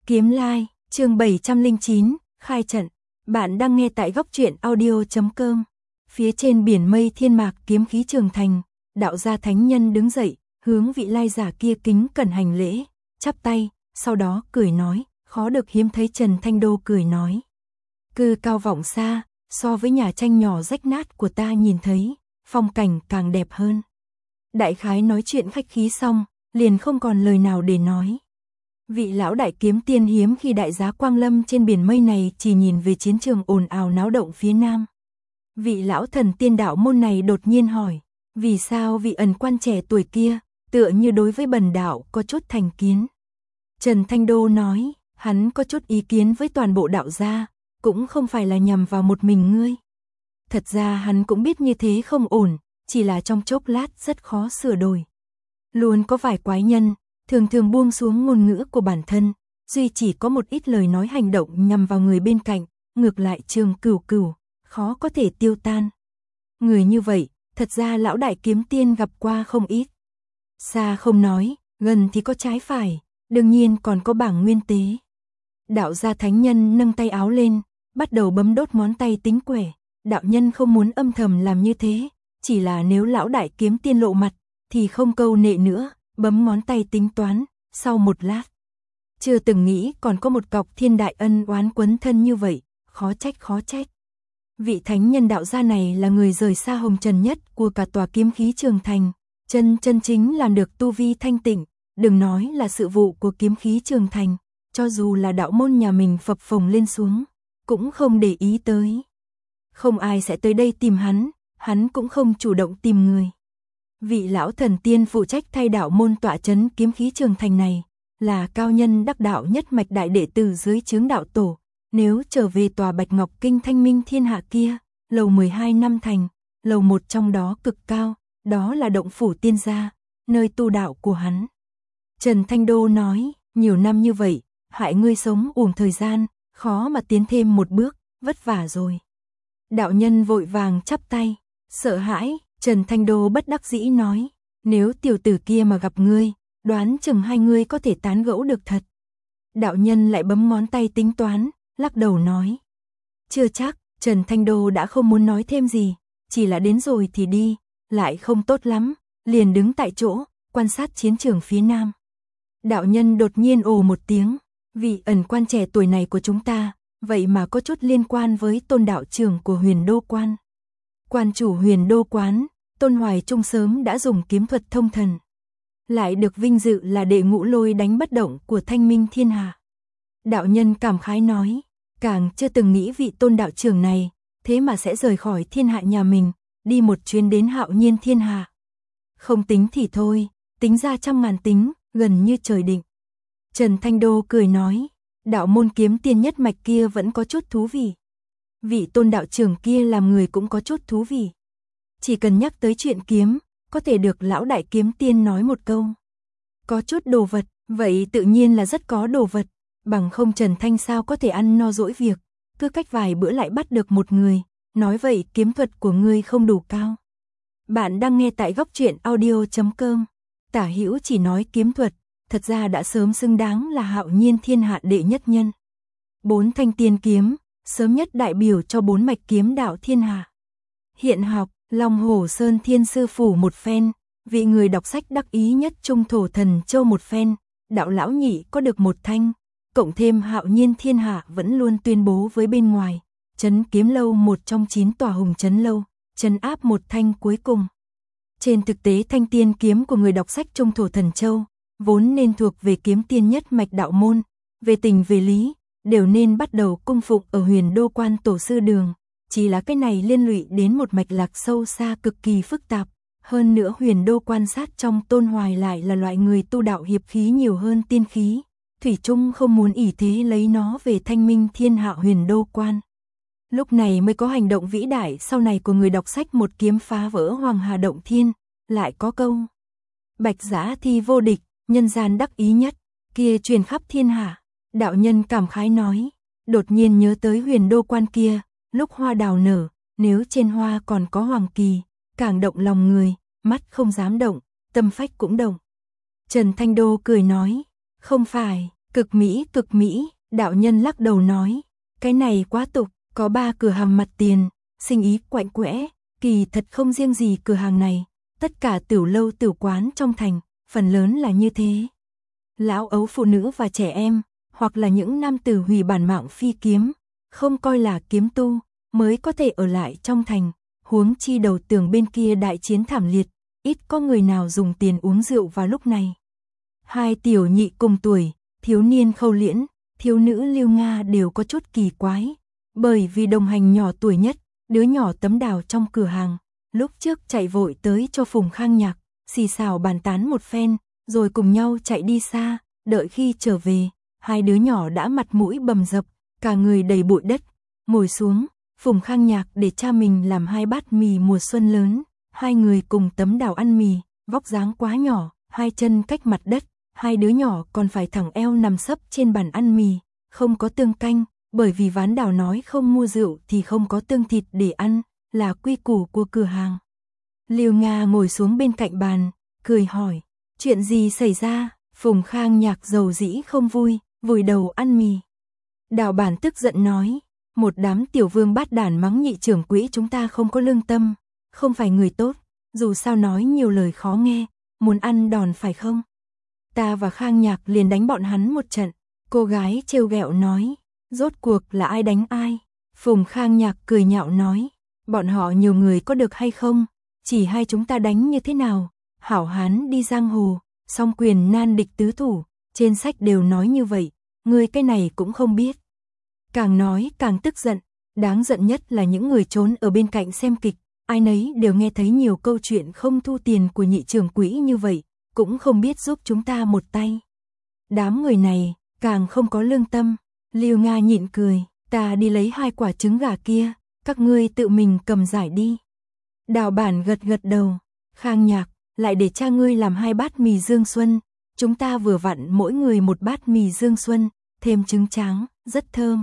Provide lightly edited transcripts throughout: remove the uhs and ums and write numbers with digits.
Kiếm Lai, chương 709, khai trận. Bạn đang nghe tại góc truyện audio.com. Phía trên biển mây thiên mạc kiếm khí trường thành, đạo gia thánh nhân đứng dậy, hướng vị lai giả kia kính cẩn hành lễ, chắp tay, sau đó cười nói, khó được hiếm thấy. Trần Thanh Đô cười nói, cư cao vọng xa, so với nhà tranh nhỏ rách nát của ta nhìn thấy, phong cảnh càng đẹp hơn. Đại khái nói chuyện khách khí xong, liền không còn lời nào để nói. Vị lão đại kiếm tiên hiếm khi đại giá quang lâm trên biển mây này, chỉ nhìn về chiến trường ồn ào náo động phía nam. Vị lão thần tiên đạo môn này đột nhiên hỏi, vì sao vị ẩn quan trẻ tuổi kia, tựa như đối với bần đạo có chút thành kiến. Trần Thanh Đô nói, hắn có chút ý kiến với toàn bộ đạo gia, cũng không phải là nhằm vào một mình ngươi. Thật ra hắn cũng biết như thế không ổn, chỉ là trong chốc lát rất khó sửa đổi. Luôn có vài quái nhân, thường thường buông xuống ngôn ngữ của bản thân, duy chỉ có một ít lời nói hành động nhằm vào người bên cạnh, ngược lại Trường Cửu Cửu, khó có thể tiêu tan. Người như vậy, thật ra lão đại kiếm tiên gặp qua không ít. Xa không nói, gần thì có trái phải, đương nhiên còn có bảng nguyên tế. Đạo gia thánh nhân nâng tay áo lên, bắt đầu bấm đốt ngón tay tính quẻ. Đạo nhân không muốn âm thầm làm như thế, chỉ là nếu lão đại kiếm tiên lộ mặt, thì không câu nệ nữa, bấm ngón tay tính toán, sau một lát. Chưa từng nghĩ còn có một cọc thiên đại ân oán quấn thân như vậy, khó trách khó trách. Vị thánh nhân đạo gia này là người rời xa hồng trần nhất của cả tòa kiếm khí trường thành, chân chính làm được tu vi thanh tịnh, đừng nói là sự vụ của kiếm khí trường thành, cho dù là đạo môn nhà mình phập phồng lên xuống, cũng không để ý tới. Không ai sẽ tới đây tìm hắn cũng không chủ động tìm người. Vị lão thần tiên phụ trách thay đạo môn tọa trấn kiếm khí trường thành này, là cao nhân đắc đạo nhất mạch đại đệ tử dưới chướng đạo tổ. Nếu trở về tòa Bạch Ngọc Kinh thanh minh thiên hạ kia, lầu 12 năm thành, lầu một trong đó cực cao, đó là động phủ tiên gia, nơi tu đạo của hắn. Trần Thanh Đô nói, nhiều năm như vậy, hại ngươi sống uổng thời gian, khó mà tiến thêm một bước, vất vả rồi. Đạo nhân vội vàng chắp tay, sợ hãi. Trần Thanh Đô bất đắc dĩ nói, nếu tiểu tử kia mà gặp ngươi, đoán chừng hai ngươi có thể tán gẫu được thật. Đạo nhân lại bấm ngón tay tính toán, lắc đầu nói, chưa chắc. Trần Thanh Đô đã không muốn nói thêm gì, chỉ là đến rồi thì đi, lại không tốt lắm, liền đứng tại chỗ, quan sát chiến trường phía nam. Đạo nhân đột nhiên ồ một tiếng, vị ẩn quan trẻ tuổi này của chúng ta, vậy mà có chút liên quan với tôn đạo trưởng của Huyền Đô Quan. Quan chủ Huyền Đô Quán, Tôn Hoài Trung sớm đã dùng kiếm thuật thông thần, lại được vinh dự là đệ ngũ lôi đánh bất động của thanh minh thiên hạ. Đạo nhân cảm khái nói, càng chưa từng nghĩ vị tôn đạo trưởng này, thế mà sẽ rời khỏi thiên hạ nhà mình, đi một chuyến đến hạo nhiên thiên hạ. Không tính thì thôi, tính ra trăm ngàn tính, gần như trời định. Trần Thanh Đô cười nói, đạo môn kiếm tiên nhất mạch kia vẫn có chút thú vị. Vị tôn đạo trưởng kia làm người cũng có chút thú vị. Chỉ cần nhắc tới chuyện kiếm, có thể được lão đại kiếm tiên nói một câu. Có chút đồ vật, vậy tự nhiên là rất có đồ vật, bằng không Trần Thanh sao có thể ăn no dỗi việc, cứ cách vài bữa lại bắt được một người, nói vậy kiếm thuật của ngươi không đủ cao. Bạn đang nghe tại góc truyện audio.com. Tả Hữu chỉ nói kiếm thuật, thật ra đã sớm xứng đáng là hạo nhiên thiên hạ đệ nhất nhân. 4 thanh tiên kiếm, sớm nhất đại biểu cho 4 mạch kiếm đạo thiên hạ. Hiện học, Long Hổ Sơn Thiên Sư Phủ một phen, vị người đọc sách đắc ý nhất Trung Thổ Thần Châu một phen, đạo lão nhị có được một thanh, cộng thêm hạo nhiên thiên hạ vẫn luôn tuyên bố với bên ngoài, trấn kiếm lâu một trong 9 tòa hùng trấn lâu, trấn áp một thanh cuối cùng. Trên thực tế thanh tiên kiếm của người đọc sách Trung Thổ Thần Châu, vốn nên thuộc về kiếm tiên nhất mạch đạo môn, về tình về lý, đều nên bắt đầu cung phụng ở Huyền Đô Quan tổ sư đường. Chỉ là cái này liên lụy đến một mạch lạc sâu xa cực kỳ phức tạp, hơn nữa Huyền Đô Quan sát trong Tôn Hoài lại là loại người tu đạo hiệp khí nhiều hơn tiên khí, thủy chung không muốn ỷ thế lấy nó về thanh minh thiên hạ Huyền Đô Quan. Lúc này mới có hành động vĩ đại sau này của người đọc sách một kiếm phá vỡ Hoàng Hà Động Thiên, lại có câu Bạch Giã thi vô địch, nhân gian đắc ý nhất, kia truyền khắp thiên hạ. Đạo nhân cảm khái nói, đột nhiên nhớ tới Huyền Đô Quan kia, lúc hoa đào nở, nếu trên hoa còn có hoàng kỳ, càng động lòng người, mắt không dám động, tâm phách cũng động. Trần Thanh Đô cười nói, không phải, Cực mỹ, đạo nhân lắc đầu nói, cái này quá tục, có 3 cửa hàng mặt tiền, sinh ý quạnh quẽ, kỳ thật không riêng gì cửa hàng này, tất cả tiểu lâu tiểu quán trong thành, phần lớn là như thế. Lão ấu phụ nữ và trẻ em, hoặc là những nam tử hủy bản mạng phi kiếm, không coi là kiếm tu, mới có thể ở lại trong thành, huống chi đầu tường bên kia đại chiến thảm liệt, ít có người nào dùng tiền uống rượu vào lúc này. 2 tiểu nhị cùng tuổi, thiếu niên Khâu Liễn, thiếu nữ Lưu Nga đều có chút kỳ quái, bởi vì đồng hành nhỏ tuổi nhất, đứa nhỏ Tấm Đào trong cửa hàng, lúc trước chạy vội tới cho Phùng Khang Nhạc, xì xào bàn tán một phen, rồi cùng nhau chạy đi xa, đợi khi trở về, 2 đứa nhỏ đã mặt mũi bầm dập, cả người đầy bụi đất, ngồi xuống, Phùng Khang Nhạc để cha mình làm 2 bát mì mùa xuân lớn, 2 người cùng Tấm Đào ăn mì, vóc dáng quá nhỏ, 2 chân cách mặt đất, 2 đứa nhỏ còn phải thẳng eo nằm sấp trên bàn ăn mì, không có tương canh, bởi vì Ván Đào nói không mua rượu thì không có tương thịt để ăn, là quy củ của cửa hàng. Lưu Nga ngồi xuống bên cạnh bàn, cười hỏi, chuyện gì xảy ra? Phùng Khang Nhạc dầu dĩ không vui, vùi đầu ăn mì. Đào Bản tức giận nói, một đám tiểu vương bát đản mắng nhị trưởng quỹ chúng ta không có lương tâm, không phải người tốt, dù sao nói nhiều lời khó nghe, muốn ăn đòn phải không? Ta và Khang Nhạc liền đánh bọn hắn một trận. Cô gái trêu ghẹo nói, rốt cuộc là ai đánh ai? Phùng Khang Nhạc cười nhạo nói, bọn họ nhiều người có được hay không? Chỉ hai chúng ta đánh như thế nào? Hảo hán đi giang hồ, song quyền nan địch tứ thủ, trên sách đều nói như vậy, ngươi cái này cũng không biết. Càng nói càng tức giận, đáng giận nhất là những người trốn ở bên cạnh xem kịch, ai nấy đều nghe thấy nhiều câu chuyện không thu tiền của nhị trưởng quỹ như vậy, cũng không biết giúp chúng ta một tay. Đám người này càng không có lương tâm. Lưu Nga nhịn cười, ta đi lấy 2 quả trứng gà kia, các ngươi tự mình cầm giải đi. Đào Bản gật gật đầu, Khang Nhạc, lại để cha ngươi làm 2 bát mì Dương Xuân, chúng ta vừa vặn mỗi người 1 bát mì Dương Xuân, thêm trứng tráng, rất thơm.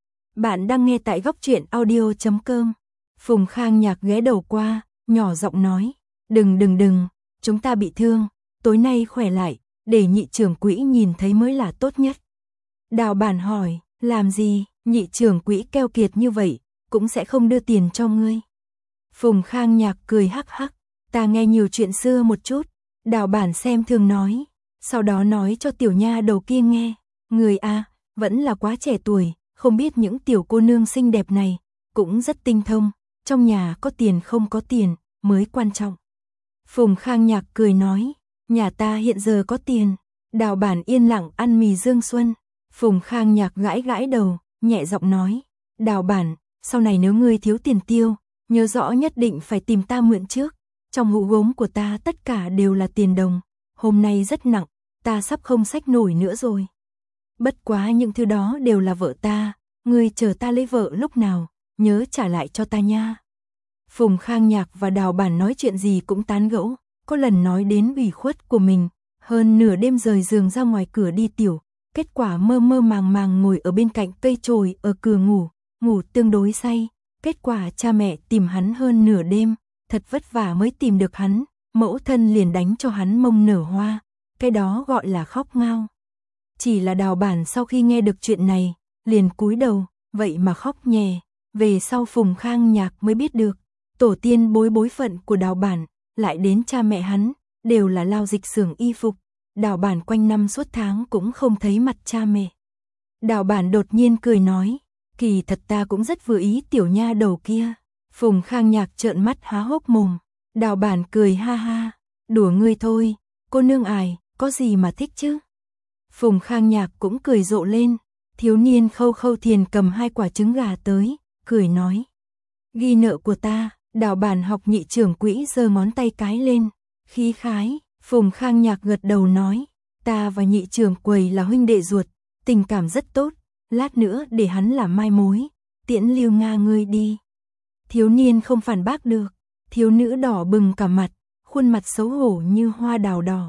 Bạn đang nghe tại góc truyện audio.com. Phùng Khang Nhạc ghé đầu qua, nhỏ giọng nói, đừng, chúng ta bị thương, tối nay khỏe lại, để nhị trưởng quỹ nhìn thấy mới là tốt nhất. Đào Bản hỏi, làm gì, nhị trưởng quỹ keo kiệt như vậy, cũng sẽ không đưa tiền cho ngươi. Phùng Khang Nhạc cười hắc hắc, ta nghe nhiều chuyện xưa một chút. Đào Bản xem thường nói, sau đó nói cho tiểu nha đầu kia nghe, người a, vẫn là quá trẻ tuổi, không biết những tiểu cô nương xinh đẹp này, cũng rất tinh thông, trong nhà có tiền không có tiền, mới quan trọng. Phùng Khang Nhạc cười nói, nhà ta hiện giờ có tiền. Đào Bản yên lặng ăn mì Dương Xuân. Phùng Khang Nhạc gãi đầu, nhẹ giọng nói, Đào Bản, sau này nếu ngươi thiếu tiền tiêu, nhớ rõ nhất định phải tìm ta mượn trước. Trong hũ gốm của ta tất cả đều là tiền đồng, hôm nay rất nặng, ta sắp không xách nổi nữa rồi. Bất quá những thứ đó đều là vợ ta, ngươi chờ ta lấy vợ lúc nào, nhớ trả lại cho ta nha. Phùng Khang Nhạc và Đào Bản nói chuyện gì cũng tán gẫu, có lần nói đến ủy khuất của mình, hơn nửa đêm rời giường ra ngoài cửa đi tiểu, kết quả mơ màng ngồi ở bên cạnh cây chồi ở cửa ngủ tương đối say, kết quả cha mẹ tìm hắn hơn nửa đêm, thật vất vả mới tìm được hắn, mẫu thân liền đánh cho hắn mông nở hoa, cái đó gọi là khóc ngao. Chỉ là Đào Bản sau khi nghe được chuyện này, liền cúi đầu, vậy mà khóc nhè, về sau Phùng Khang Nhạc mới biết được, tổ tiên bối phận của Đào Bản, lại đến cha mẹ hắn, đều là lao dịch xưởng y phục, Đào Bản quanh năm suốt tháng cũng không thấy mặt cha mẹ. Đào Bản đột nhiên cười nói, kỳ thật ta cũng rất vừa ý tiểu nha đầu kia. Phùng Khang Nhạc trợn mắt há hốc mồm, Đào Bản cười ha ha, đùa ngươi thôi, cô nương ải, có gì mà thích chứ. Phùng Khang Nhạc cũng cười rộ lên, thiếu niên Khâu Thiền cầm 2 quả trứng gà tới, cười nói, ghi nợ của ta. Đào Bản học nhị trưởng quỹ giơ ngón tay cái lên, khí khái. Phùng Khang Nhạc gật đầu nói, ta và nhị trưởng quầy là huynh đệ ruột, tình cảm rất tốt, lát nữa để hắn làm mai mối, tiễn Lưu Nga ngươi đi. Thiếu niên không phản bác được, thiếu nữ đỏ bừng cả mặt, khuôn mặt xấu hổ như hoa đào đỏ.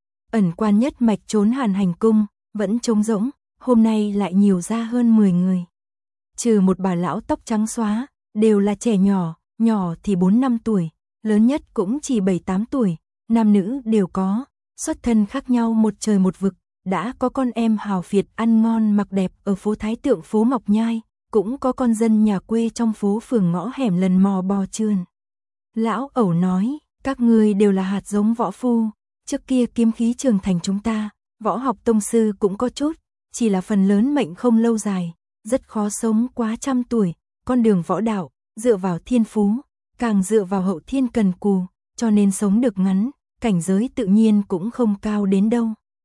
Ẩn quan nhất mạch trốn Hàn Hành cung, vẫn trống rỗng, hôm nay lại nhiều ra hơn 10 người. Trừ một bà lão tóc trắng xóa, đều là trẻ nhỏ thì 4-5 tuổi, lớn nhất cũng chỉ 7-8 tuổi, nam nữ đều có, xuất thân khác nhau một trời một vực, đã có con em hào Việt ăn ngon mặc đẹp ở phố Thái Tượng phố Ngọc Nhai, cũng có con dân nhà quê trong phố phường ngõ hẻm lần mò bò trườn. Lão Ẩu nói, các ngươi đều là hạt giống võ phu, trước kia kiếm khí trường thành chúng ta, võ học tông sư cũng có chút, chỉ là phần lớn mệnh không lâu dài, rất khó sống quá 100 tuổi, con đường võ đạo, dựa vào thiên phú, càng dựa vào hậu thiên cần cù, cho nên sống được ngắn, cảnh giới tự nhiên cũng không cao đến đâu.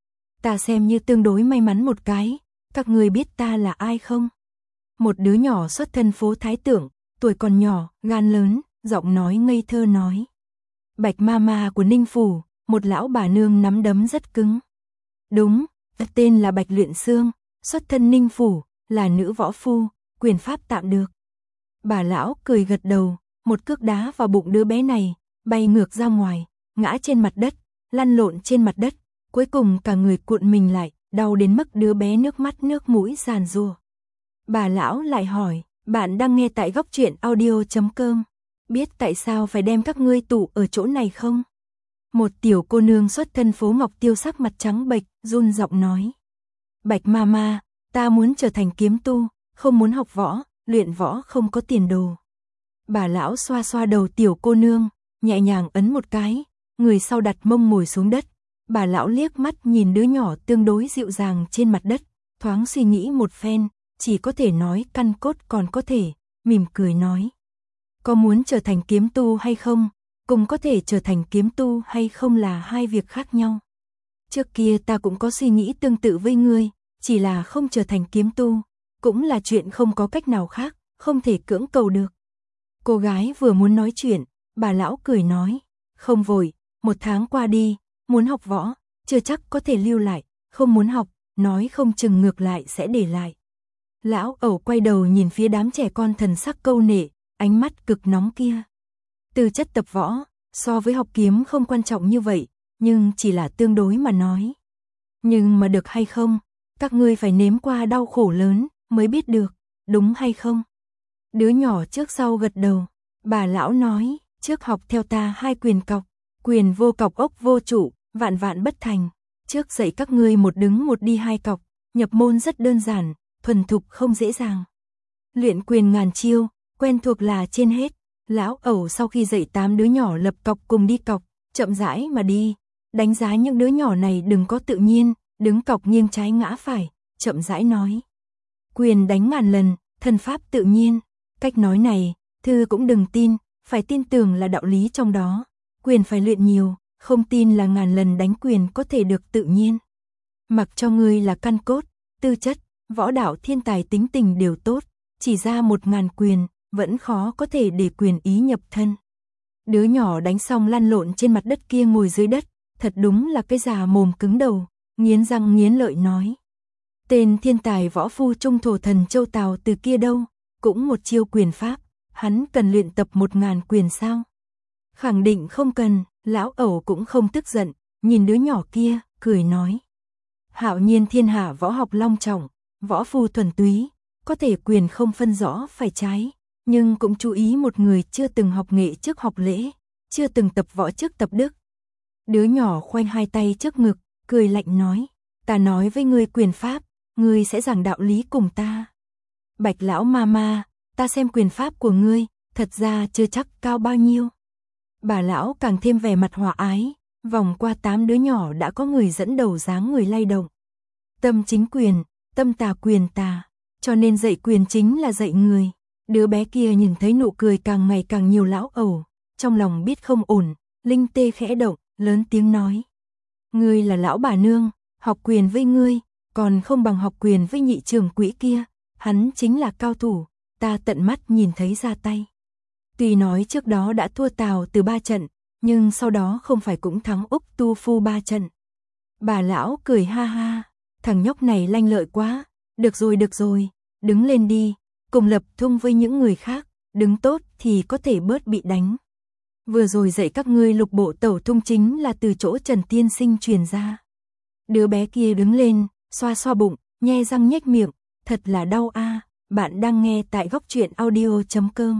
Ta xem như tương đối may mắn một cái, các người biết ta là ai không? Một đứa nhỏ xuất thân phố Thái Tượng, tuổi còn nhỏ, gan lớn, giọng nói ngây thơ nói. Bạch Mama của Ninh Phủ, một lão bà nương nắm đấm rất cứng. Đúng, tên là Bạch Luyện Xương, xuất thân Ninh Phủ, là nữ võ phu, quyền pháp tạm được. Bà lão cười gật đầu, một cước đá vào bụng đứa bé này, bay ngược ra ngoài, ngã trên mặt đất, lăn lộn trên mặt đất, cuối cùng cả người cuộn mình lại, đau đến mức đứa bé nước mắt nước mũi giàn giụa. Bà lão lại hỏi, bạn đang nghe tại Góc Truyện Audio.com, biết tại sao phải đem các ngươi tụ ở chỗ này không? Một tiểu cô nương xuất thân phố Ngọc Tiêu sắc mặt trắng bệch, run giọng nói. Bạch Mama, ta muốn trở thành kiếm tu, không muốn học võ, luyện võ không có tiền đồ. Bà lão xoa xoa đầu tiểu cô nương, nhẹ nhàng ấn một cái, người sau đặt mông ngồi xuống đất. Bà lão liếc mắt nhìn đứa nhỏ tương đối dịu dàng trên mặt đất, thoáng suy nghĩ một phen, chỉ có thể nói căn cốt còn có thể, mỉm cười nói. Có muốn trở thành kiếm tu hay không, cùng có thể trở thành kiếm tu hay không là hai việc khác nhau. Trước kia ta cũng có suy nghĩ tương tự với ngươi, chỉ là không trở thành kiếm tu, cũng là chuyện không có cách nào khác, không thể cưỡng cầu được. Cô gái vừa muốn nói chuyện, bà lão cười nói, không vội, 1 tháng qua đi, muốn học võ, chưa chắc có thể lưu lại, không muốn học, nói không chừng ngược lại sẽ để lại. Lão Ẩu quay đầu nhìn phía đám trẻ con thần sắc câu nệ, ánh mắt cực nóng kia. Tư chất tập võ, so với học kiếm không quan trọng như vậy, nhưng chỉ là tương đối mà nói. Nhưng mà được hay không, các ngươi phải nếm qua đau khổ lớn, mới biết được, đúng hay không? Đứa nhỏ trước sau gật đầu, bà lão nói, trước học theo ta 2 quyền cọc, quyền vô cọc ốc vô trụ, vạn vạn bất thành. Trước dạy các ngươi 1 đứng 1 đi 2 cọc, nhập môn rất đơn giản, thuần thục không dễ dàng. Luyện quyền ngàn chiêu, quen thuộc là trên hết. Lão Ẩu sau khi dạy 8 đứa nhỏ lập cọc cùng đi cọc, chậm rãi mà đi, đánh giá những đứa nhỏ này đừng có tự nhiên, đứng cọc nghiêng trái ngã phải, chậm rãi nói. Quyền đánh ngàn lần, thân pháp tự nhiên. Cách nói này, thư cũng đừng tin, phải tin tưởng là đạo lý trong đó. Quyền phải luyện nhiều, không tin là ngàn lần đánh quyền có thể được tự nhiên. Mặc cho ngươi là căn cốt, tư chất, võ đạo thiên tài tính tình đều tốt, chỉ ra 1000 quyền, vẫn khó có thể để quyền ý nhập thân. Đứa nhỏ đánh xong lăn lộn trên mặt đất kia ngồi dưới đất, thật đúng là cái già mồm cứng đầu, nghiến răng nghiến lợi nói. Tên thiên tài võ phu trung thổ thần Châu Tào từ kia đâu, cũng một chiêu quyền pháp, hắn cần luyện tập 1000 quyền sao? Khẳng định không cần, lão Ẩu cũng không tức giận, nhìn đứa nhỏ kia, cười nói. Hạo nhiên thiên hạ võ học long trọng, võ phu thuần túy, có thể quyền không phân rõ phải trái, nhưng cũng chú ý một người chưa từng học nghệ trước học lễ, chưa từng tập võ trước tập đức. Đứa nhỏ khoanh 2 tay trước ngực, cười lạnh nói, ta nói với ngươi quyền pháp, ngươi sẽ giảng đạo lý cùng ta. Bạch lão mama, ta xem quyền pháp của ngươi, thật ra chưa chắc cao bao nhiêu. Bà lão càng thêm vẻ mặt hòa ái, vòng qua 8 đứa nhỏ đã có người dẫn đầu dáng người lay động. Tâm chính quyền, tâm tà quyền tà, cho nên dạy quyền chính là dạy người. Đứa bé kia nhìn thấy nụ cười càng ngày càng nhiều lão Ẩu, trong lòng biết không ổn, linh tê khẽ động, lớn tiếng nói. Ngươi là lão bà nương, học quyền với ngươi, còn không bằng học quyền với nhị trưởng quỹ kia, hắn chính là cao thủ, ta tận mắt nhìn thấy ra tay. Tuy nói trước đó đã thua Tào từ 3 trận, nhưng sau đó không phải cũng thắng Úc Tu Phu 3 trận. Bà lão cười ha ha, thằng nhóc này lanh lợi quá, được rồi, đứng lên đi, cùng lập thung với những người khác, đứng tốt thì có thể bớt bị đánh. Vừa rồi dạy các ngươi lục bộ tẩu thung chính là từ chỗ Trần Tiên Sinh truyền ra. Đứa bé kia đứng lên, xoa xoa bụng, nhe răng nhếch miệng, thật là đau a. Bạn đang nghe tại Góc Truyện Audio.com.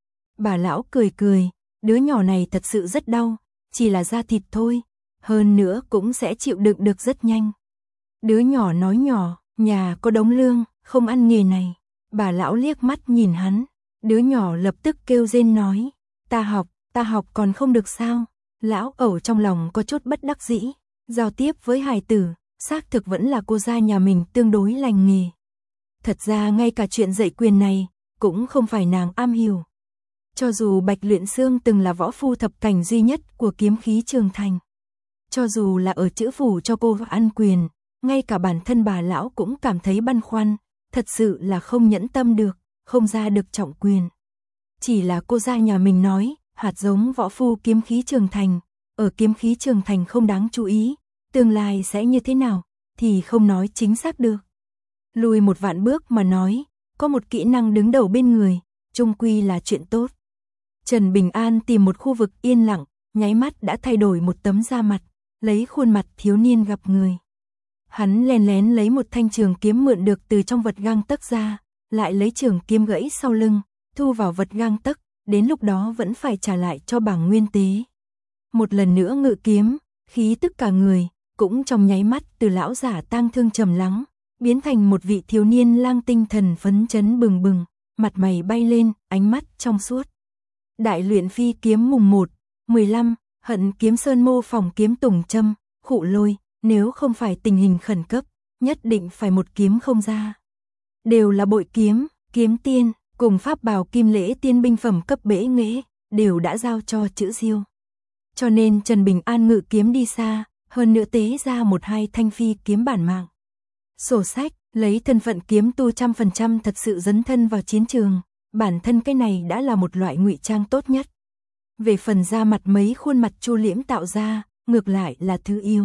Bà lão cười, đứa nhỏ này thật sự rất đau, chỉ là da thịt thôi, hơn nữa cũng sẽ chịu đựng được rất nhanh. Đứa nhỏ nói nhỏ, nhà có đống lương, không ăn nghề này. Bà lão liếc mắt nhìn hắn, đứa nhỏ lập tức kêu rên nói, ta học còn không được sao? Lão ẩu trong lòng có chút bất đắc dĩ, giao tiếp với hài tử, xác thực vẫn là cô gia nhà mình tương đối lành nghề. Thật ra ngay cả chuyện dạy quyền này, cũng không phải nàng am hiểu. Cho dù Bạch Luyện Xương từng là võ phu thập cảnh duy nhất của kiếm khí Trường Thành. Cho dù là ở chữ phủ cho cô ăn quyền, ngay cả bản thân bà lão cũng cảm thấy băn khoăn, thật sự là không nhẫn tâm được, không ra được trọng quyền. Chỉ là cô gia nhà mình nói, hạt giống võ phu kiếm khí Trường Thành, ở kiếm khí Trường Thành không đáng chú ý, tương lai sẽ như thế nào, thì không nói chính xác được. Lùi một vạn bước mà nói, có một kỹ năng đứng đầu bên người, chung quy là chuyện tốt. Trần Bình An tìm một khu vực yên lặng, nháy mắt đã thay đổi một tấm da mặt, lấy khuôn mặt thiếu niên gặp người. Hắn lén lén lấy một thanh trường kiếm mượn được từ trong vật gang tấc ra, lại lấy trường kiếm gãy sau lưng, thu vào vật gang tấc, đến lúc đó vẫn phải trả lại cho bảng nguyên tế. Một lần nữa ngự kiếm, khí tức cả người, cũng trong nháy mắt từ lão giả tang thương trầm lắng, biến thành một vị thiếu niên lang tinh thần phấn chấn bừng bừng, mặt mày bay lên, ánh mắt trong suốt. Đại luyện phi kiếm mùng 1, 15, Hận Kiếm Sơn mô phỏng kiếm Tùng Châm, Khụ Lôi, nếu không phải tình hình khẩn cấp, nhất định phải một kiếm không ra. Đều là bội kiếm, kiếm tiên, cùng pháp bào kim lễ tiên binh phẩm cấp bể nghệ, đều đã giao cho chữ Diêu. Cho nên Trần Bình An ngự kiếm đi xa, hơn nữa tế ra một hai thanh phi kiếm bản mạng. Sổ sách, lấy thân phận kiếm tu 100% thật sự dấn thân vào chiến trường, bản thân cái này đã là một loại ngụy trang tốt nhất. Về phần da mặt mấy khuôn mặt Chu Liễm tạo ra, ngược lại là thứ yếu.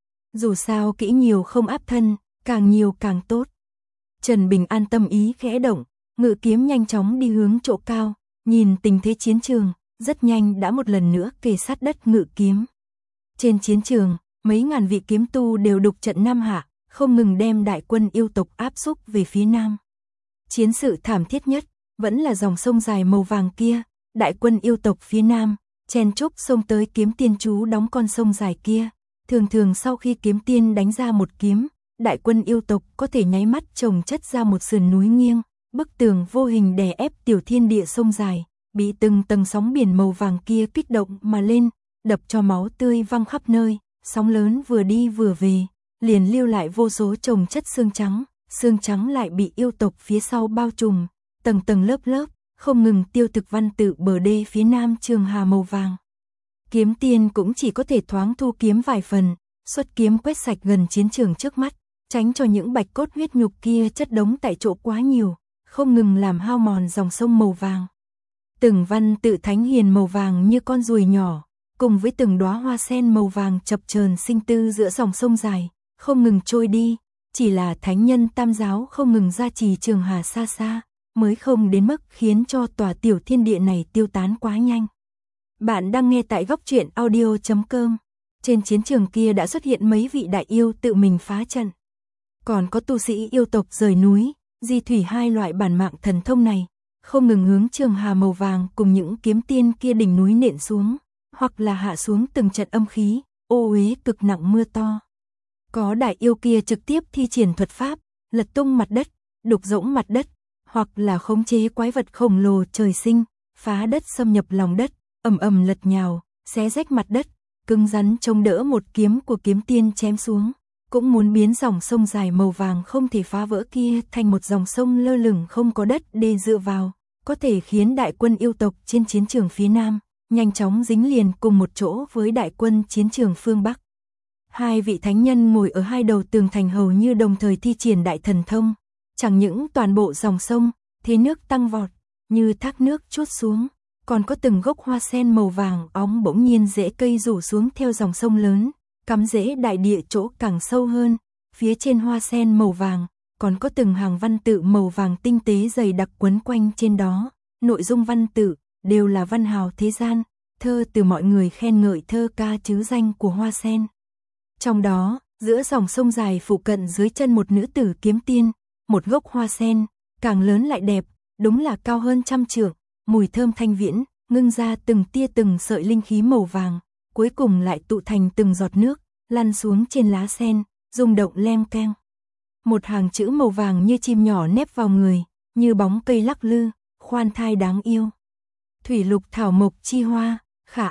Dù sao kỹ nhiều không áp thân, càng nhiều càng tốt. Trần Bình An tâm ý khẽ động, ngự kiếm nhanh chóng đi hướng chỗ cao, nhìn tình thế chiến trường, rất nhanh đã một lần nữa kề sát đất ngự kiếm. Trên chiến trường, mấy ngàn vị kiếm tu đều đục trận Nam Hạ, không ngừng đem đại quân yêu tộc áp xúc về phía nam. Chiến sự thảm thiết nhất, vẫn là dòng sông dài màu vàng kia, đại quân yêu tộc phía nam, chen chúc xông tới kiếm tiên chú đóng con sông dài kia. Thường sau khi kiếm tiên đánh ra một kiếm, đại quân yêu tộc có thể nháy mắt chồng chất ra một sườn núi nghiêng, bức tường vô hình đè ép tiểu thiên địa sông dài, bị từng tầng sóng biển màu vàng kia kích động mà lên, đập cho máu tươi văng khắp nơi, sóng lớn vừa đi vừa về, liền lưu lại vô số chồng chất xương trắng lại bị yêu tộc phía sau bao trùm, tầng tầng lớp lớp, không ngừng tiêu thực văn tự bờ đê phía nam Trường Hà màu vàng. Kiếm tiên cũng chỉ có thể thoáng thu kiếm vài phần, xuất kiếm quét sạch gần chiến trường trước mắt, tránh cho những bạch cốt huyết nhục kia chất đống tại chỗ quá nhiều, không ngừng làm hao mòn dòng sông màu vàng. Từng văn tự thánh hiền màu vàng như con ruồi nhỏ, cùng với từng đóa hoa sen màu vàng chập chờn sinh tư giữa dòng sông dài, không ngừng trôi đi, chỉ là thánh nhân tam giáo không ngừng gia trì Trường Hà xa xa, mới không đến mức khiến cho tòa tiểu thiên địa này tiêu tán quá nhanh. Bạn đang nghe tại góc truyện audio.com. Trên chiến trường kia đã xuất hiện mấy vị đại yêu tự mình phá trận. Còn có tu sĩ yêu tộc rời núi, di thủy hai loại bản mạng thần thông này, không ngừng hướng Trường Hà màu vàng cùng những kiếm tiên kia đỉnh núi nện xuống, hoặc là hạ xuống từng trận âm khí, ô uế cực nặng mưa to. Có đại yêu kia trực tiếp thi triển thuật pháp, lật tung mặt đất, đục rỗng mặt đất, hoặc là khống chế quái vật khổng lồ trời sinh, phá đất xâm nhập lòng đất, ầm ầm lật nhào, xé rách mặt đất, cứng rắn chống đỡ một kiếm của kiếm tiên chém xuống, cũng muốn biến dòng sông dài màu vàng không thể phá vỡ kia thành một dòng sông lơ lửng không có đất để dựa vào, có thể khiến đại quân yêu tộc trên chiến trường phía nam nhanh chóng dính liền cùng một chỗ với đại quân chiến trường phương Bắc. Hai vị thánh nhân ngồi ở hai đầu tường thành hầu như đồng thời thi triển đại thần thông, chẳng những toàn bộ dòng sông, thế nước tăng vọt, như thác nước trút xuống, còn có từng gốc hoa sen màu vàng óng bỗng nhiên rễ cây rủ xuống theo dòng sông lớn, cắm rễ đại địa chỗ càng sâu hơn, phía trên hoa sen màu vàng, còn có từng hàng văn tự màu vàng tinh tế dày đặc quấn quanh trên đó, nội dung văn tự đều là văn hào thế gian, thơ từ mọi người khen ngợi thơ ca trứ danh của hoa sen. Trong đó, giữa dòng sông dài phụ cận dưới chân một nữ tử kiếm tiên, một gốc hoa sen, càng lớn lại đẹp, đúng là cao hơn 100 trượng, mùi thơm thanh viễn, ngưng ra từng tia từng sợi linh khí màu vàng, cuối cùng lại tụ thành từng giọt nước, lăn xuống trên lá sen, rung động leng keng. Một hàng chữ màu vàng như chim nhỏ nép vào người, như bóng cây lắc lư, khoan thai đáng yêu. Thủy lục thảo mộc chi hoa, khả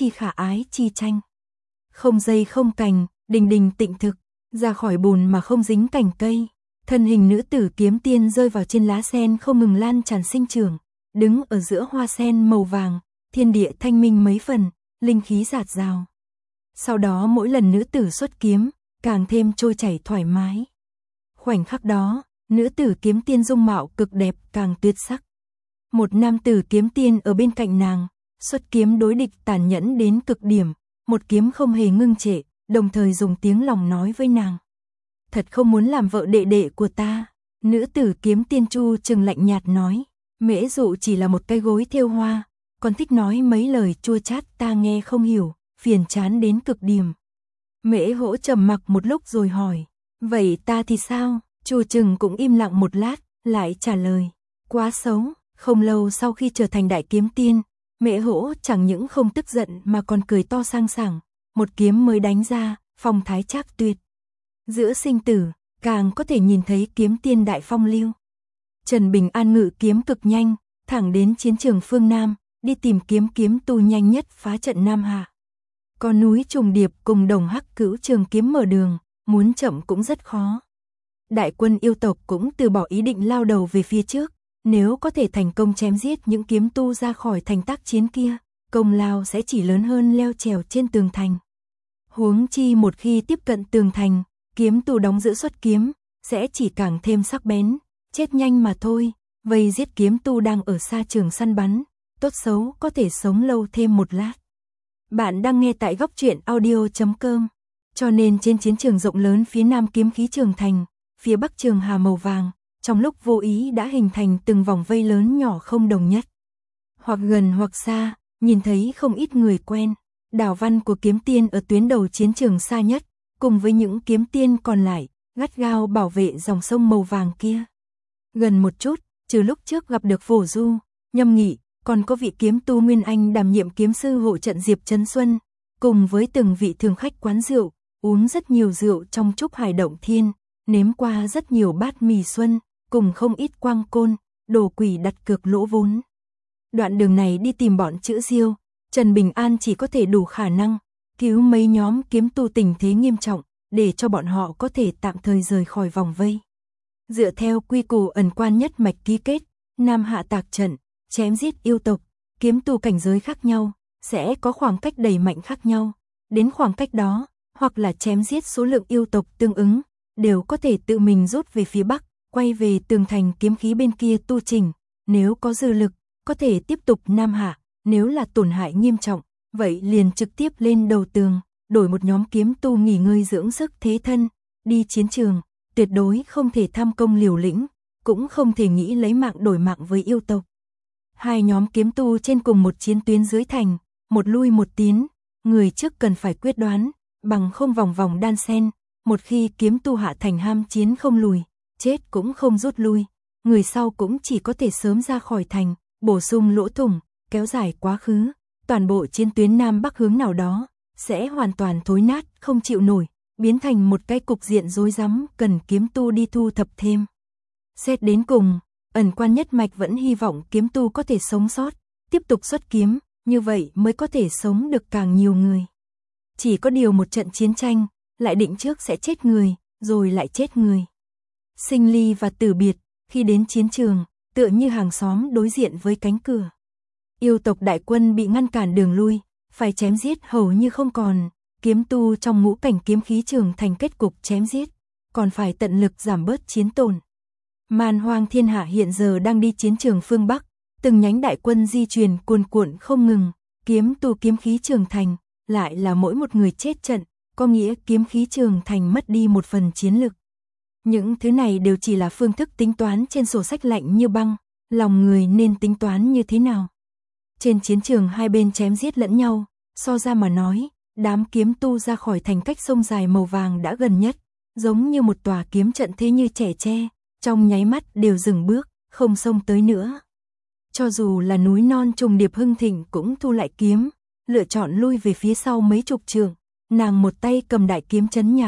ái chi tranh. Không dây không cành, đình đình tịnh thực, ra khỏi bùn mà không dính cành cây. Thân hình nữ tử kiếm tiên rơi vào trên lá sen không ngừng lan tràn sinh trưởng, đứng ở giữa hoa sen màu vàng, thiên địa thanh minh mấy phần, linh khí rạt rào. Sau đó mỗi lần nữ tử xuất kiếm, càng thêm trôi chảy thoải mái. Khoảnh khắc đó, nữ tử kiếm tiên dung mạo cực đẹp càng tuyệt sắc. Một nam tử kiếm tiên ở bên cạnh nàng, xuất kiếm đối địch tàn nhẫn đến cực điểm, một kiếm không hề ngưng trệ, đồng thời dùng tiếng lòng nói với nàng. Thật không muốn làm vợ đệ đệ của ta. Nữ tử kiếm tiên Chu Trừng lạnh nhạt nói, mễ dụ chỉ là một cái gối thêu hoa, còn thích nói mấy lời chua chát ta nghe không hiểu, phiền chán đến cực điểm. Mễ Hỗ trầm mặc một lúc rồi hỏi, vậy ta thì sao? Chu Trừng cũng im lặng một lát, lại trả lời, quá xấu. Không lâu sau khi trở thành đại kiếm tiên, Mễ Hỗ chẳng những không tức giận mà còn cười to sang sảng, một kiếm mới đánh ra, phong thái trác tuyệt. Giữa sinh tử, càng có thể nhìn thấy kiếm tiên đại phong lưu. Trần Bình An ngự kiếm cực nhanh, thẳng đến chiến trường phương Nam, đi tìm kiếm kiếm tu nhanh nhất phá trận Nam Hạ. Có núi trùng điệp cùng đồng hắc cữu trường kiếm mở đường, muốn chậm cũng rất khó. Đại quân yêu tộc cũng từ bỏ ý định lao đầu về phía trước, nếu có thể thành công chém giết những kiếm tu ra khỏi thành tác chiến kia, công lao sẽ chỉ lớn hơn leo trèo trên tường thành. Huống chi một khi tiếp cận tường thành, kiếm tu đóng giữ xuất kiếm, sẽ chỉ càng thêm sắc bén, chết nhanh mà thôi, vây giết kiếm tu đang ở xa trường săn bắn, tốt xấu có thể sống lâu thêm một lát. Bạn đang nghe tại Góc Truyện Audio.com, cho nên trên chiến trường rộng lớn phía nam kiếm khí trường thành, phía bắc trường hà màu vàng, trong lúc vô ý đã hình thành từng vòng vây lớn nhỏ không đồng nhất. Hoặc gần hoặc xa, nhìn thấy không ít người quen, đảo văn của kiếm tiên ở tuyến đầu chiến trường xa nhất, cùng với những kiếm tiên còn lại, gắt gao bảo vệ dòng sông màu vàng kia. Gần một chút, trừ lúc trước gặp được Phổ Du, Nhâm Nghị, còn có vị kiếm tu Nguyên Anh đảm nhiệm kiếm sư hộ trận Diệp Trấn Xuân, cùng với từng vị thường khách quán rượu, uống rất nhiều rượu trong Trúc Hải Động Thiên, nếm qua rất nhiều bát mì xuân, cùng không ít quang côn, đồ quỷ đặt cược lỗ vốn. Đoạn đường này đi tìm bọn chữ Diêu, Trần Bình An chỉ có thể đủ khả năng cứu mấy nhóm kiếm tu tình thế nghiêm trọng, để cho bọn họ có thể tạm thời rời khỏi vòng vây. Dựa theo quy củ ẩn quan nhất mạch ký kết, Nam Hạ tạc trận, chém giết yêu tộc, kiếm tu cảnh giới khác nhau, sẽ có khoảng cách đẩy mạnh khác nhau. Đến khoảng cách đó, hoặc là chém giết số lượng yêu tộc tương ứng, đều có thể tự mình rút về phía bắc, quay về tường thành kiếm khí bên kia tu chỉnh. Nếu có dư lực, có thể tiếp tục Nam Hạ, nếu là tổn hại nghiêm trọng, vậy liền trực tiếp lên đầu tường, đổi một nhóm kiếm tu nghỉ ngơi dưỡng sức thế thân, đi chiến trường, tuyệt đối không thể tham công liều lĩnh, cũng không thể nghĩ lấy mạng đổi mạng với yêu tộc. Hai nhóm kiếm tu trên cùng một chiến tuyến dưới thành, một lui một tiến, người trước cần phải quyết đoán, bằng không vòng vòng đan xen, một khi kiếm tu hạ thành ham chiến không lùi, chết cũng không rút lui, người sau cũng chỉ có thể sớm ra khỏi thành, bổ sung lỗ thủng, kéo dài quá khứ, toàn bộ chiến tuyến Nam Bắc hướng nào đó, sẽ hoàn toàn thối nát, không chịu nổi, biến thành một cái cục diện rối rắm cần kiếm tu đi thu thập thêm. Xét đến cùng, ẩn quan nhất mạch vẫn hy vọng kiếm tu có thể sống sót, tiếp tục xuất kiếm, như vậy mới có thể sống được càng nhiều người. Chỉ có điều một trận chiến tranh, lại định trước sẽ chết người, rồi lại chết người. Sinh ly và tử biệt, khi đến chiến trường, tựa như hàng xóm đối diện với cánh cửa. Yêu tộc đại quân bị ngăn cản đường lui, phải chém giết hầu như không còn, kiếm tu trong ngũ cảnh kiếm khí trường thành kết cục chém giết, còn phải tận lực giảm bớt chiến tổn. Man hoang thiên hạ hiện giờ đang đi chiến trường phương Bắc, từng nhánh đại quân di chuyển cuồn cuộn không ngừng, kiếm tu kiếm khí trường thành, lại là mỗi một người chết trận, có nghĩa kiếm khí trường thành mất đi một phần chiến lực. Những thứ này đều chỉ là phương thức tính toán trên sổ sách lạnh như băng, lòng người nên tính toán như thế nào. Trên chiến trường hai bên chém giết lẫn nhau, so ra mà nói, đám kiếm tu ra khỏi thành cách sông dài màu vàng đã gần nhất, giống như một tòa kiếm trận thế như trẻ tre, trong nháy mắt đều dừng bước, không xông tới nữa. Cho dù là núi non trùng điệp hưng thịnh cũng thu lại kiếm, lựa chọn lui về phía sau mấy chục trượng, nàng một tay cầm đại kiếm chấn nhạc,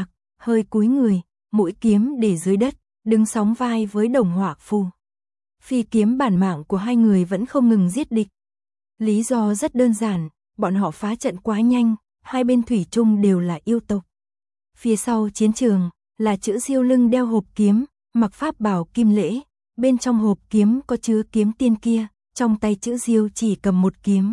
hơi cúi người, mũi kiếm để dưới đất, đứng sóng vai với Đồng Họa Phù. Phi kiếm bản mạng của hai người vẫn không ngừng giết địch. Lý do rất đơn giản, bọn họ phá trận quá nhanh, hai bên thủy chung đều là yêu tộc. Phía sau chiến trường là Chữ Diêu lưng đeo hộp kiếm, mặc pháp bào kim lễ, bên trong hộp kiếm có chứa kiếm tiên kia, trong tay Chữ Diêu chỉ cầm một kiếm.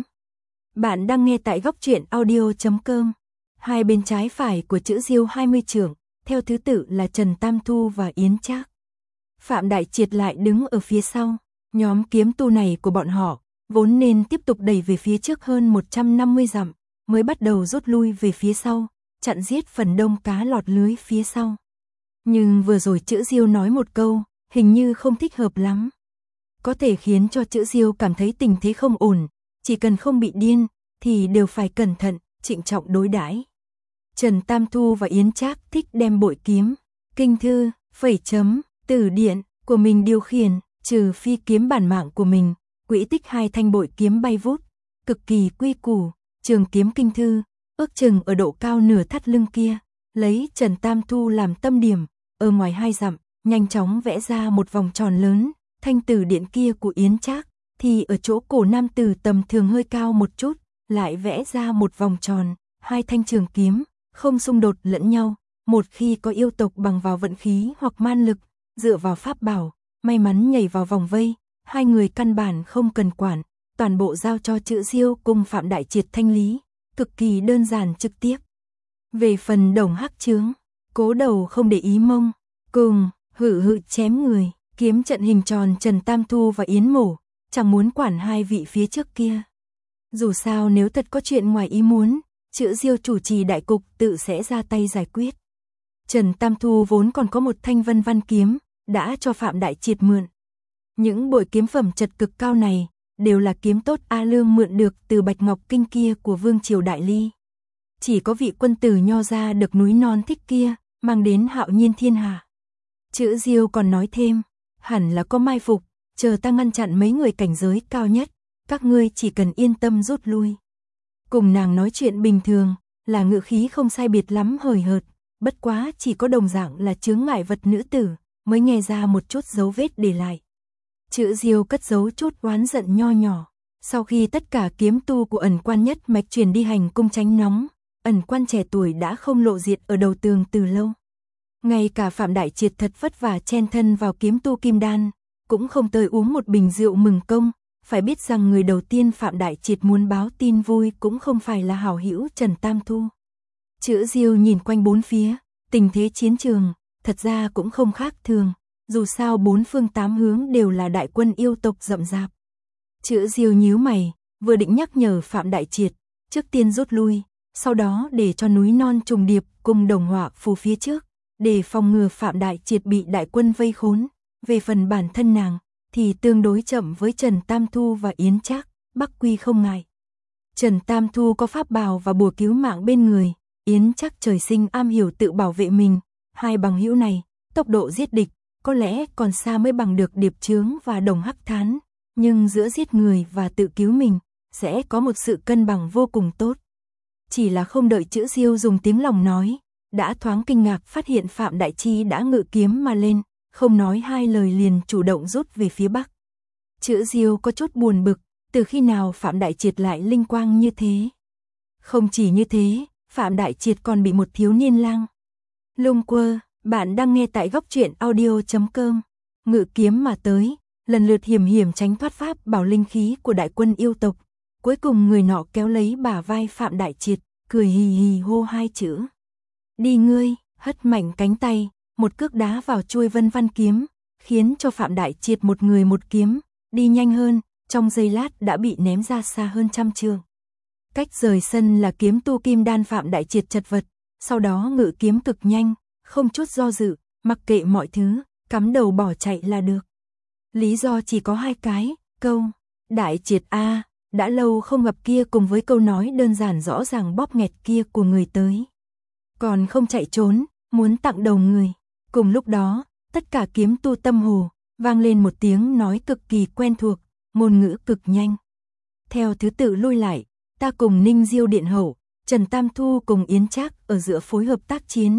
Bạn đang nghe tại góc truyện audio.com. Hai bên trái phải của Chữ Diêu 20 trượng, theo thứ tự là Trần Tam Thu và Yến Trác. Phạm Đại Triệt lại đứng ở phía sau, nhóm kiếm tu này của bọn họ vốn nên tiếp tục đẩy về phía trước hơn 150 dặm, mới bắt đầu rút lui về phía sau, chặn giết phần đông cá lọt lưới phía sau. Nhưng vừa rồi Chữ Diêu nói một câu, hình như không thích hợp lắm. Có thể khiến cho Chữ Diêu cảm thấy tình thế không ổn, chỉ cần không bị điên, thì đều phải cẩn thận, trịnh trọng đối đãi. Trần Tam Thu và Yến Trác thích đem bội kiếm, kinh thư, phẩy chấm, từ điển của mình điều khiển, trừ phi kiếm bản mạng của mình, quỹ tích hai thanh bội kiếm bay vút, cực kỳ quy củ, trường kiếm kinh thư, ước chừng ở độ cao nửa thắt lưng kia, lấy Trần Tam Thu làm tâm điểm, ở ngoài 2 dặm, nhanh chóng vẽ ra một vòng tròn lớn, thanh từ điển kia của Yến Trác thì ở chỗ cổ nam tử tầm thường hơi cao một chút, lại vẽ ra một vòng tròn, hai thanh trường kiếm, không xung đột lẫn nhau, một khi có yêu tộc bằng vào vận khí hoặc man lực, dựa vào pháp bảo, may mắn nhảy vào vòng vây, hai người căn bản không cần quản, toàn bộ giao cho Chữ Diêu cùng Phạm Đại Triệt thanh lý, cực kỳ đơn giản trực tiếp. Về phần Đồng Hắc Trướng, Cố Đầu không để ý mông, cùng hự hự chém người, kiếm trận hình tròn Trần Tam Thu và Yến Mổ, chẳng muốn quản hai vị phía trước kia. Dù sao nếu thật có chuyện ngoài ý muốn, Chữ Diêu chủ trì đại cục tự sẽ ra tay giải quyết. Trần Tam Thu vốn còn có một thanh vân văn kiếm, đã cho Phạm Đại Triệt mượn. Những bội kiếm phẩm chất cực cao này, đều là kiếm tốt A Lương mượn được từ Bạch Ngọc Kinh kia của Vương Triều Đại Ly. Chỉ có vị quân tử nho ra được núi non thích kia, mang đến hạo nhiên thiên hạ. Chữ Diêu còn nói thêm, hẳn là có mai phục, chờ ta ngăn chặn mấy người cảnh giới cao nhất, các ngươi chỉ cần yên tâm rút lui. Cùng nàng nói chuyện bình thường, là ngữ khí không sai biệt lắm hời hợt, bất quá chỉ có đồng dạng là chướng ngại vật nữ tử, mới nghe ra một chút dấu vết để lại. Chữ Diêu cất giấu chút oán giận nho nhỏ, sau khi tất cả kiếm tu của ẩn quan nhất mạch truyền đi hành cung tránh nóng, ẩn quan trẻ tuổi đã không lộ diện ở đầu tường từ lâu. Ngay cả Phạm Đại Triệt thật vất vả chen thân vào kiếm tu kim đan, cũng không tới uống một bình rượu mừng công, phải biết rằng người đầu tiên Phạm Đại Triệt muốn báo tin vui cũng không phải là hảo hữu Trần Tam Thu. Chữ Diêu nhìn quanh bốn phía, tình thế chiến trường, thật ra cũng không khác thường, dù sao bốn phương tám hướng đều là đại quân yêu tộc rậm rạp. Chữ Diêu nhíu mày, vừa định nhắc nhở Phạm Đại Triệt, trước tiên rút lui, sau đó để cho núi non trùng điệp cùng Đồng Họa Phù phía trước, để phòng ngừa Phạm Đại Triệt bị đại quân vây khốn. Về phần bản thân nàng, thì tương đối chậm với Trần Tam Thu và Yến Trác, Bắc Quy không ngại. Trần Tam Thu có pháp bào và bùa cứu mạng bên người, Yến Trác trời sinh am hiểu tự bảo vệ mình, hai bằng hữu này, tốc độ giết địch, có lẽ còn xa mới bằng được Điệp Chướng và Đồng Hắc Thán, nhưng giữa giết người và tự cứu mình, sẽ có một sự cân bằng vô cùng tốt. Chỉ là không đợi Chữ Diêu dùng tiếng lòng nói, đã thoáng kinh ngạc phát hiện Phạm Đại Chi đã ngự kiếm mà lên, không nói hai lời liền chủ động rút về phía bắc. Chữ Diêu có chút buồn bực, từ khi nào Phạm Đại Triệt lại linh quang như thế. Không chỉ như thế, Phạm Đại Triệt còn bị một thiếu niên lang lung quơ. Bạn đang nghe tại góc truyện audio.com. Ngự kiếm mà tới, lần lượt hiểm tránh thoát pháp bảo linh khí của đại quân yêu tộc. Cuối cùng người nọ kéo lấy bả vai Phạm Đại Triệt, cười hì hì hô hai chữ. Đi ngươi, hất mạnh cánh tay, một cước đá vào chuôi vân văn kiếm, khiến cho Phạm Đại Triệt một người một kiếm, đi nhanh hơn, trong giây lát đã bị ném ra xa hơn 100 trượng. Cách rời sân là kiếm tu kim đan Phạm Đại Triệt chật vật, sau đó ngự kiếm cực nhanh, không chút do dự, mặc kệ mọi thứ, cắm đầu bỏ chạy là được. Lý do chỉ có hai cái, câu, Đại Triệt a, đã lâu không gặp kia cùng với câu nói đơn giản rõ ràng bóp nghẹt kia của người tới. Còn không chạy trốn, muốn tặng đầu người. Cùng lúc đó, tất cả kiếm tu tâm hồ, vang lên một tiếng nói cực kỳ quen thuộc, ngôn ngữ cực nhanh. Theo thứ tự lui lại, ta cùng Ninh Diêu Điện Hậu, Trần Tam Thu cùng Yến Trác ở giữa phối hợp tác chiến,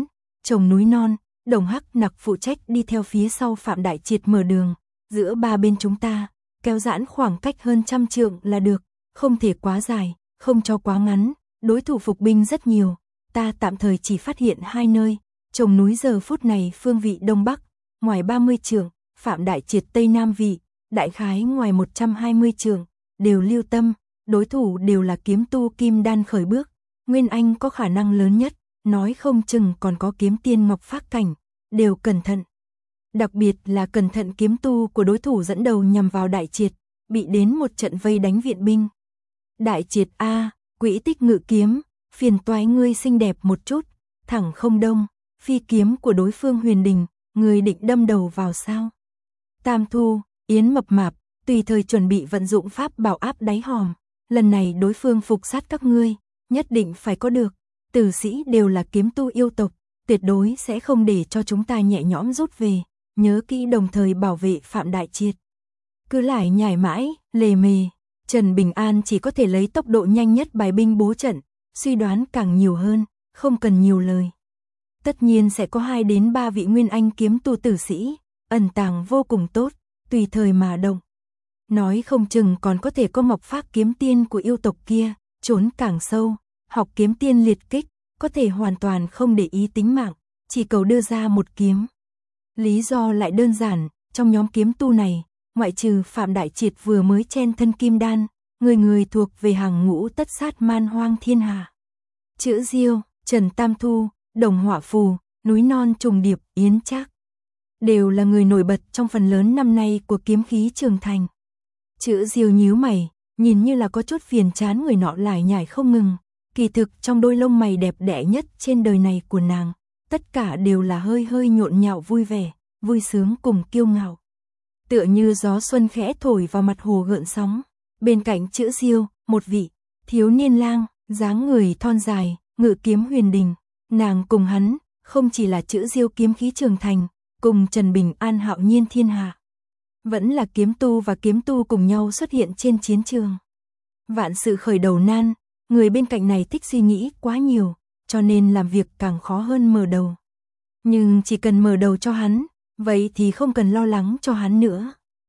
chồng núi non, Đồng Hắc Nặc phụ trách đi theo phía sau Phạm Đại Triệt mở đường, giữa ba bên chúng ta, kéo giãn khoảng cách hơn 100 trượng là được, không thể quá dài, không cho quá ngắn, đối thủ phục binh rất nhiều, ta tạm thời chỉ phát hiện 2 nơi, chồng núi giờ phút này phương vị đông bắc, ngoài 30 trượng, Phạm Đại Triệt tây nam vị, đại khái ngoài 120 trượng, đều lưu tâm, đối thủ đều là kiếm tu kim đan khởi bước, Nguyên Anh có khả năng lớn nhất, nói không chừng còn có kiếm tiên ngọc phác cảnh, đều cẩn thận. Đặc biệt là cẩn thận kiếm tu của đối thủ dẫn đầu nhằm vào Đại Triệt, bị đến một trận vây đánh viện binh. Đại Triệt a, Quỹ Tích ngự kiếm, phiền toái ngươi xinh đẹp một chút, thẳng không đông, phi kiếm của đối phương Huyền Đình, ngươi định đâm đầu vào sao? Tam Thu, Yến Mập Mạp, tùy thời chuẩn bị vận dụng pháp bảo áp đáy hòm, lần này đối phương phục sát các ngươi, nhất định phải có được, tử sĩ đều là kiếm tu yêu tộc, tuyệt đối sẽ không để cho chúng ta nhẹ nhõm rút về, nhớ kỹ đồng thời bảo vệ Phạm Đại Triệt. Cứ lại nhảy mãi, lề mề, Trần Bình An chỉ có thể lấy tốc độ nhanh nhất bài binh bố trận, suy đoán càng nhiều hơn, không cần nhiều lời. Tất nhiên sẽ có 2 đến 3 vị Nguyên Anh kiếm tu tử sĩ, ẩn tàng vô cùng tốt, tùy thời mà động. Nói không chừng còn có thể có Ngọc Phác kiếm tiên của yêu tộc kia, trốn càng sâu, học kiếm tiên liệt kích, có thể hoàn toàn không để ý tính mạng, chỉ cầu đưa ra một kiếm. Lý do lại đơn giản, trong nhóm kiếm tu này, ngoại trừ Phạm Đại Triệt vừa mới chen thân kim đan, người thuộc về hàng ngũ tất sát man hoang thiên hạ. Chữ Diêu, Trần Tam Thu, Đồng Hỏa Phù, Núi Non Trùng Điệp, Yến Trác đều là người nổi bật trong phần lớn năm nay của kiếm khí trường thành. Chữ Diêu nhíu mày, nhìn như là có chút phiền chán người nọ lải nhải không ngừng, kỳ thực trong đôi lông mày đẹp đẽ nhất trên đời này của nàng, tất cả đều là hơi hơi nhộn nhạo vui vẻ, vui sướng cùng kiêu ngạo. Tựa như gió xuân khẽ thổi vào mặt hồ gợn sóng, bên cạnh chữ Diêu, một vị thiếu niên lang, dáng người thon dài, ngự kiếm Huyền Đình, nàng cùng hắn, không chỉ là chữ Diêu kiếm khí trường thành, cùng Trần Bình An hạo nhiên thiên hạ. Vẫn là kiếm tu và kiếm tu cùng nhau xuất hiện trên chiến trường. Vạn sự khởi đầu nan, người bên cạnh này thích suy nghĩ quá nhiều, cho nên làm việc càng khó hơn mở đầu. Nhưng chỉ cần mở đầu cho hắn, vậy thì không cần lo lắng cho hắn nữa.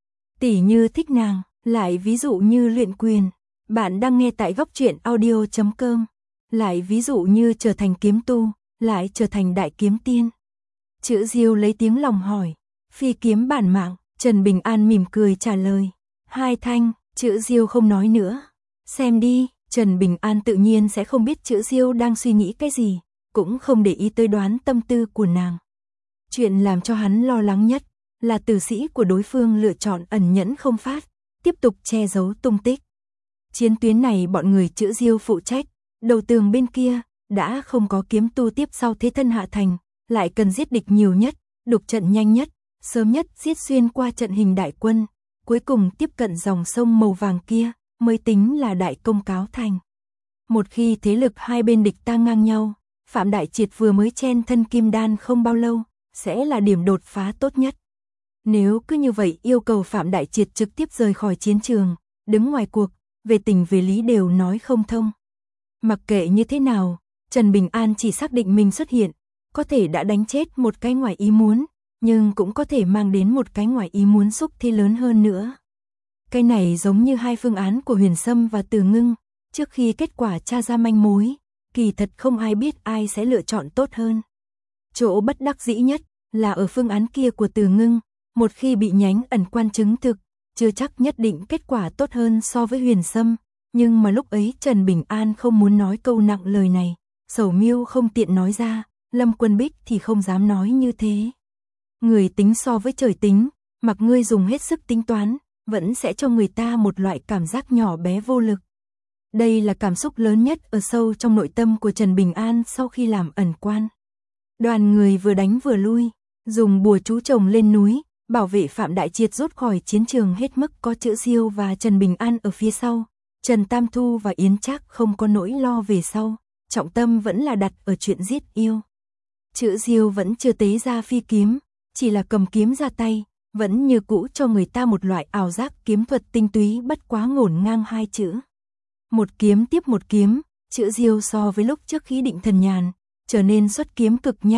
Tỉ như thích nàng, lại ví dụ như luyện quyền, bạn đang nghe tại góc truyện audio.com, lại ví dụ như trở thành kiếm tu, lại trở thành đại kiếm tiên. Chữ Diêu lấy tiếng lòng hỏi, phi kiếm bản mạng, Trần Bình An mỉm cười trả lời. 2 thanh, chữ Diêu không nói nữa. Xem đi, Trần Bình An tự nhiên sẽ không biết chữ Diêu đang suy nghĩ cái gì, cũng không để ý tới đoán tâm tư của nàng. Chuyện làm cho hắn lo lắng nhất là tử sĩ của đối phương lựa chọn ẩn nhẫn không phát, tiếp tục che giấu tung tích. Chiến tuyến này bọn người chữ Diêu phụ trách, đầu tường bên kia đã không có kiếm tu tiếp sau thế thân hạ thành, lại cần giết địch nhiều nhất, đục trận nhanh nhất, sớm nhất giết xuyên qua trận hình đại quân, cuối cùng tiếp cận dòng sông màu vàng kia, mới tính là đại công cáo thành. Một khi thế lực hai bên địch ta ngang nhau, Phạm Đại Triệt vừa mới chen thân kim đan không bao lâu, sẽ là điểm đột phá tốt nhất. Nếu cứ như vậy yêu cầu Phạm Đại Triệt trực tiếp rời khỏi chiến trường, đứng ngoài cuộc, về tình về lý đều nói không thông. Mặc kệ như thế nào, Trần Bình An chỉ xác định mình xuất hiện, có thể đã đánh chết một cái ngoài ý muốn, nhưng cũng có thể mang đến một cái ngoài ý muốn xúc thi lớn hơn nữa. Cái này giống như 2 phương án của Huyền Sâm và Từ Ngưng, trước khi kết quả tra ra manh mối, kỳ thật không ai biết ai sẽ lựa chọn tốt hơn. Chỗ bất đắc dĩ nhất là ở phương án kia của Từ Ngưng, một khi bị nhánh ẩn quan chứng thực, chưa chắc nhất định kết quả tốt hơn so với Huyền Sâm, nhưng mà lúc ấy Trần Bình An không muốn nói câu nặng lời này, Sầu Miêu không tiện nói ra, Lâm Quân Bích thì không dám nói như thế. Người tính so với trời tính, mặc ngươi dùng hết sức tính toán, vẫn sẽ cho người ta một loại cảm giác nhỏ bé vô lực. Đây là cảm xúc lớn nhất ở sâu trong nội tâm của Trần Bình An sau khi làm ẩn quan. Đoàn người vừa đánh vừa lui, dùng bùa chú chồng lên núi, bảo vệ Phạm Đại Triệt rút khỏi chiến trường hết mức có chữ Diêu và Trần Bình An ở phía sau. Trần Tam Thu và Yến Trác không có nỗi lo về sau, trọng tâm vẫn là đặt ở chuyện giết yêu. Chữ Diêu vẫn chưa tế ra phi kiếm, chỉ là cầm kiếm ra tay, vẫn như cũ cho người ta một loại ảo giác kiếm thuật tinh túy bất quá ngổn ngang 2 chữ. Một kiếm tiếp một kiếm, chữ Diêu so với lúc trước khí định thần nhàn, trở nên xuất kiếm cực nhanh,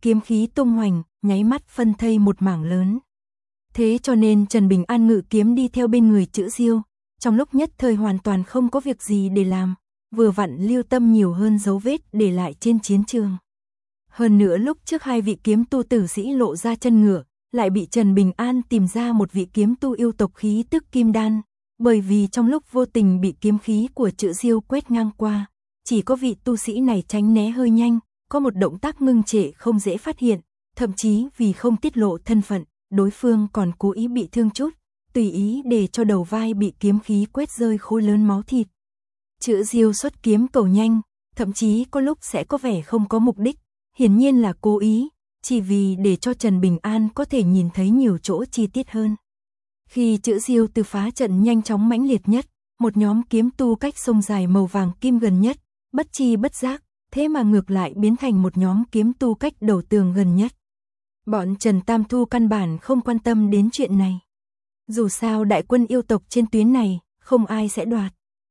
kiếm khí tung hoành, nháy mắt phân thây một mảng lớn. Thế cho nên Trần Bình An ngự kiếm đi theo bên người Chữ Diêu, trong lúc nhất thời hoàn toàn không có việc gì để làm, vừa vặn lưu tâm nhiều hơn dấu vết để lại trên chiến trường. Hơn nữa lúc trước hai vị kiếm tu tử sĩ lộ ra chân ngựa, lại bị Trần Bình An tìm ra một vị kiếm tu yêu tộc khí tức kim đan, bởi vì trong lúc vô tình bị kiếm khí của Chữ Diêu quét ngang qua, chỉ có vị tu sĩ này tránh né hơi nhanh, có một động tác ngưng trệ không dễ phát hiện, thậm chí vì không tiết lộ thân phận, đối phương còn cố ý bị thương chút, tùy ý để cho đầu vai bị kiếm khí quét rơi khối lớn máu thịt. Chữ Diêu xuất kiếm cầu nhanh, thậm chí có lúc sẽ có vẻ không có mục đích, hiển nhiên là cố ý, chỉ vì để cho Trần Bình An có thể nhìn thấy nhiều chỗ chi tiết hơn. Khi Chữ Diêu từ phá trận nhanh chóng mãnh liệt nhất, một nhóm kiếm tu cách sông dài màu vàng kim gần nhất, bất chi bất giác, thế mà ngược lại biến thành một nhóm kiếm tu cách đầu tường gần nhất. Bọn Trần Tam Thu căn bản không quan tâm đến chuyện này. Dù sao đại quân yêu tộc trên tuyến này, không ai sẽ đoạt.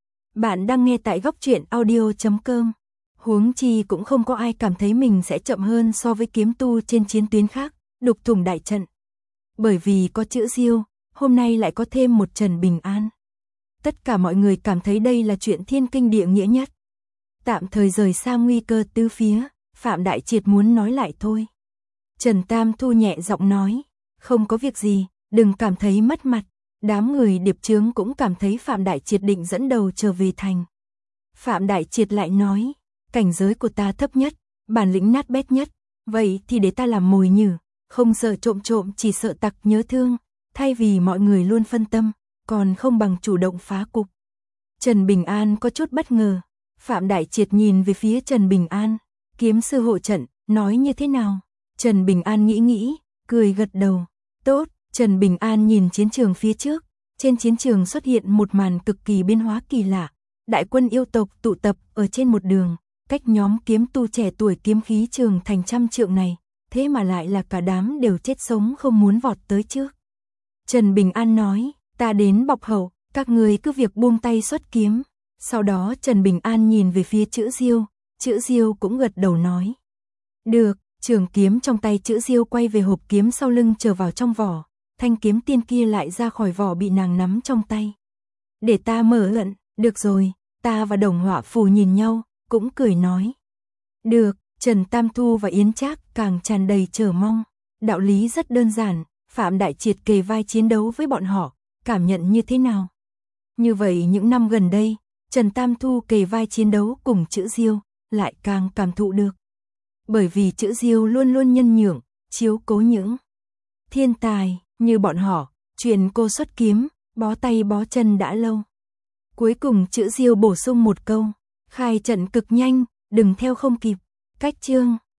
Bạn đang nghe tại góc truyện audio.com. Huống chi cũng không có ai cảm thấy mình sẽ chậm hơn so với kiếm tu trên chiến tuyến khác, đục thủng đại trận. Bởi vì có Chữ Diêu, hôm nay lại có thêm một Trần Bình An. Tất cả mọi người cảm thấy đây là chuyện thiên kinh địa nghĩa nhất. Tạm thời rời xa nguy cơ tứ phía, Phạm Đại Triệt muốn nói lại thôi. Trần Tam Thu nhẹ giọng nói, không có việc gì, đừng cảm thấy mất mặt. Đám người điệp chướng cũng cảm thấy Phạm Đại Triệt định dẫn đầu trở về thành. Phạm Đại Triệt lại nói, cảnh giới của ta thấp nhất, bản lĩnh nát bét nhất, vậy thì để ta làm mồi nhử, không sợ trộm trộm chỉ sợ tặc nhớ thương, thay vì mọi người luôn phân tâm, còn không bằng chủ động phá cục. Trần Bình An có chút bất ngờ, Phạm Đại Triệt nhìn về phía Trần Bình An, kiếm sư hộ trận, nói như thế nào? Trần Bình An nghĩ, cười gật đầu, tốt. Trần Bình An nhìn chiến trường phía trước, trên chiến trường xuất hiện một màn cực kỳ biến hóa kỳ lạ, đại quân yêu tộc tụ tập ở trên một đường, cách nhóm kiếm tu trẻ tuổi kiếm khí trường thành trăm trượng này, thế mà lại là cả đám đều chết sống không muốn vọt tới trước. Trần Bình An nói, ta đến bọc hậu, các người cứ việc buông tay xuất kiếm. Sau đó Trần Bình An nhìn về phía Chữ Diêu, Chữ Diêu cũng gật đầu nói. Được, trường kiếm trong tay Chữ Diêu quay về hộp kiếm sau lưng trở vào trong vỏ. Thanh kiếm tiên kia lại ra khỏi vỏ bị nàng nắm trong tay. Để ta mở ẩn, được rồi, ta và Đồng Họa Phù nhìn nhau, cũng cười nói. Được, Trần Tam Thu và Yến Trác càng tràn đầy chờ mong. Đạo lý rất đơn giản, Phạm Đại Triệt kề vai chiến đấu với bọn họ, cảm nhận như thế nào? Như vậy những năm gần đây, Trần Tam Thu kề vai chiến đấu cùng Chữ Diêu, lại càng cảm thụ được. Bởi vì Chữ Diêu luôn luôn nhân nhượng, chiếu cố những thiên tài như bọn họ, chuyện cô xuất kiếm, bó tay bó chân đã lâu. Cuối cùng Chữ Diêu bổ sung một câu, khai trận cực nhanh, đừng theo không kịp. Cách chương